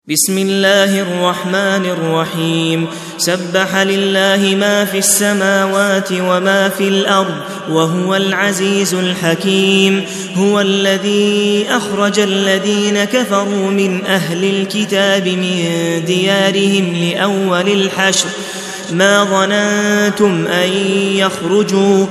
بسم الله الرحمن الرحيم سبح لله ما في السماوات وما في الأرض وهو العزيز الحكيم هو الذي أخرج الذين كفروا من أهل الكتاب من ديارهم لأول الحشر ما ظننتم أن يخرجوا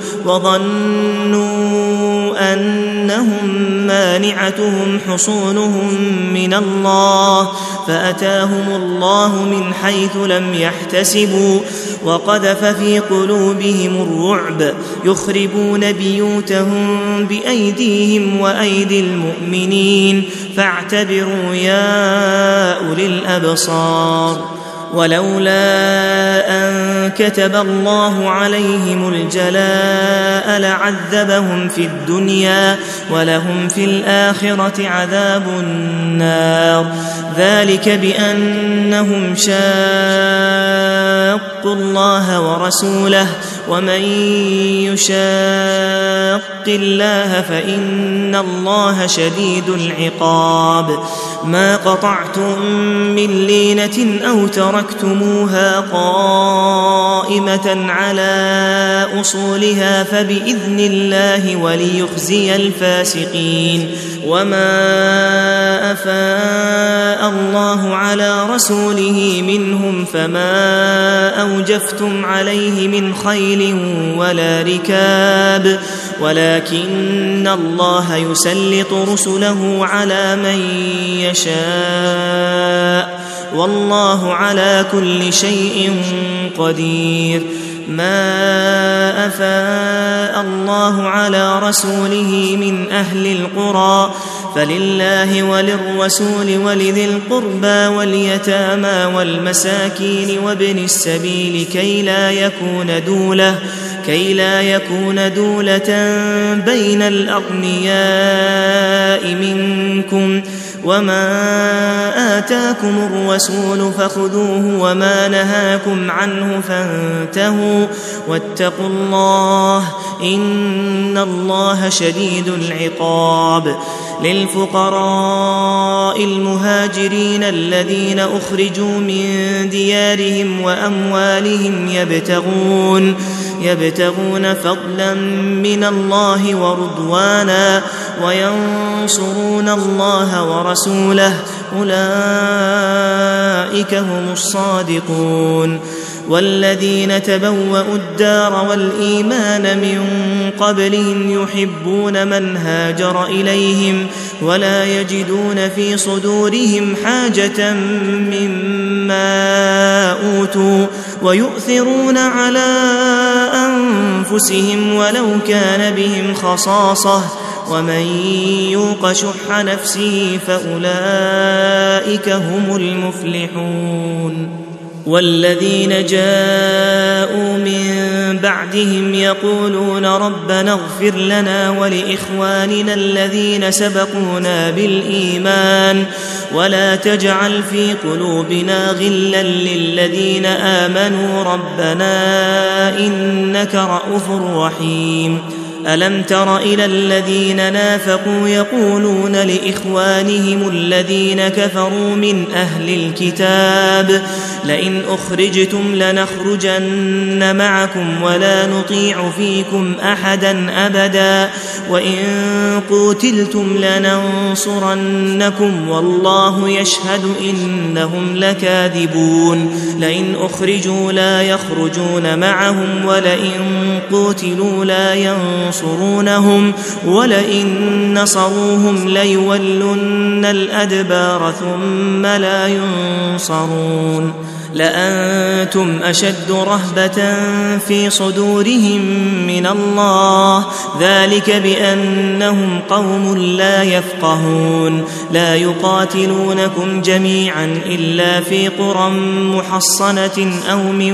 وظنوا أنهم مانعتهم حصونهم من الله فأتاهم الله من حيث لم يحتسبوا وقذف في قلوبهم الرعب يخربون بيوتهم بأيديهم وأيدي المؤمنين فاعتبروا يا أولي الأبصار ولولا أن كتب الله عليهم الجلاء لعذبهم في الدنيا ولهم في الآخرة عذاب النار ذلك بأنهم شاقوا الله ورسوله ومن يشاق الله فإن الله شديد العقاب ما قطعتم من لينة أو تركتموها قائمة على أصولها فبإذن الله وليخزي الفاسقين وما أفاء الله على رسوله منهم فما أوجفتم عليه من خيل ولا ركاب ولكن الله يسلط رسله على من يشاء والله على كل شيء قدير ما أفاء الله على رسوله من أهل القرى فلله وللرسول ولذي القربى واليتامى والمساكين وابن السبيل كي لا يكون دولة بين الأغنياء منكم وما آتاكم الرسول فخذوه وما نهاكم عنه فانتهوا واتقوا الله إن الله شديد العقاب للفقراء المهاجرين الذين أخرجوا من ديارهم وأموالهم يبتغون فضلا من الله ورضوانا وينصرون الله ورسوله أولئك هم الصادقون والذين تبوأوا الدار والإيمان من قبلهم يحبون من هاجر إليهم ولا يجدون في صدورهم حاجة مما أوتوا ويؤثرون على أنفسهم ولو كان بهم خصاصة ومن يوق شح نفسه فأولئك هم المفلحون والذين جاءوا من بعدهم يقولون ربنا اغفر لنا ولإخواننا الذين سبقونا بالإيمان ولا تجعل في قلوبنا غلا للذين آمنوا ربنا إنك رءوف رحيم ألم تر إلى الذين نافقوا يقولون لإخوانهم الذين كفروا من أهل الكتاب لئن أخرجتم لنخرجن معكم ولا نطيع فيكم أحدا أبدا وإن قوتلتم لننصرنكم والله يشهد إنهم لكاذبون لئن أخرجوا لا يخرجون معهم ولئن قوتلوا لا ينصرونهم ولئن نصروهم ليولن الأدبار ثم لا ينصرون لأنتم أشد رهبة في صدورهم من الله ذلك بأنهم قوم لا يفقهون لا يقاتلونكم جميعا إلا في قرى محصنة أو من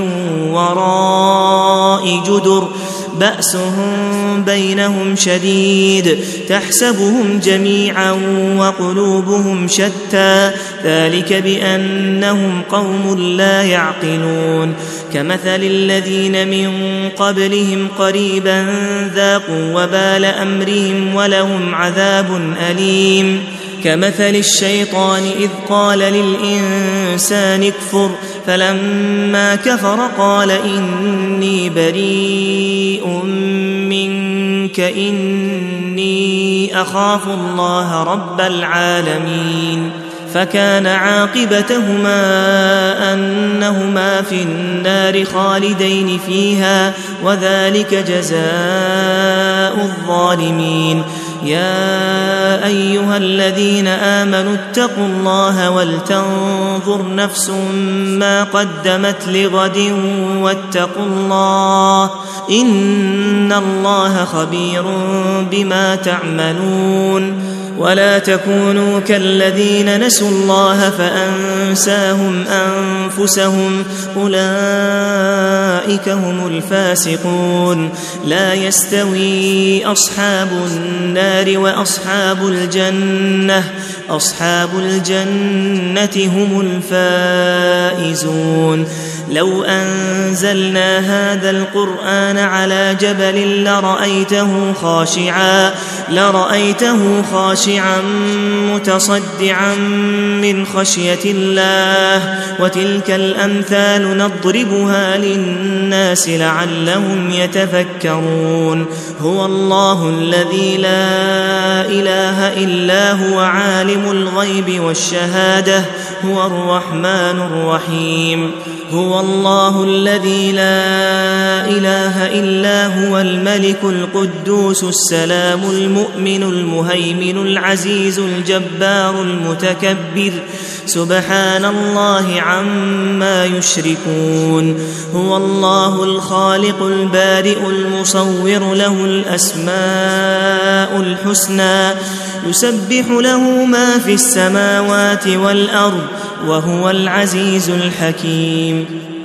وراء جدر بأسهم بينهم شديد تحسبهم جميعا وقلوبهم شتى ذلك بأنهم قوم لا يعقلون كمثل الذين من قبلهم قريبا ذاقوا وبال أمرهم ولهم عذاب أليم كمثل الشيطان إذ قال للإنسان اكفر فلما كفر قال إني بريء منك إني أخاف الله رب العالمين فكان عاقبتهما أنهما في النار خالدين فيها وذلك جزاء الظالمين يا أيها الذين آمنوا اتقوا الله ولتنظر نفس ما قدمت لغد واتقوا الله إن الله خبير بما تعملون ولا تكونوا كالذين نسوا الله فأنساهم أنفسهم أولئك هم الفاسقون لا يستوي أصحاب النار وأصحاب الجنة هم الفائزون لو أنزلنا هذا القرآن على جبل لرأيته خاشعا متصدعا من خشية الله وتلك الأمثال نضربها للناس لعلهم يتفكرون هو الله الذي لا إله إلا هو عالم الغيب والشهادة هو الرحمن الرحيم هو الله الذي لا إله إلا هو الملك القدوس السلام المؤمن المهيمن العزيز الجبار المتكبر سبحان الله عما يشركون هو الله الخالق البارئ المصور له الأسماء الحسنى يسبح له ما في السماوات والأرض وهو العزيز الحكيم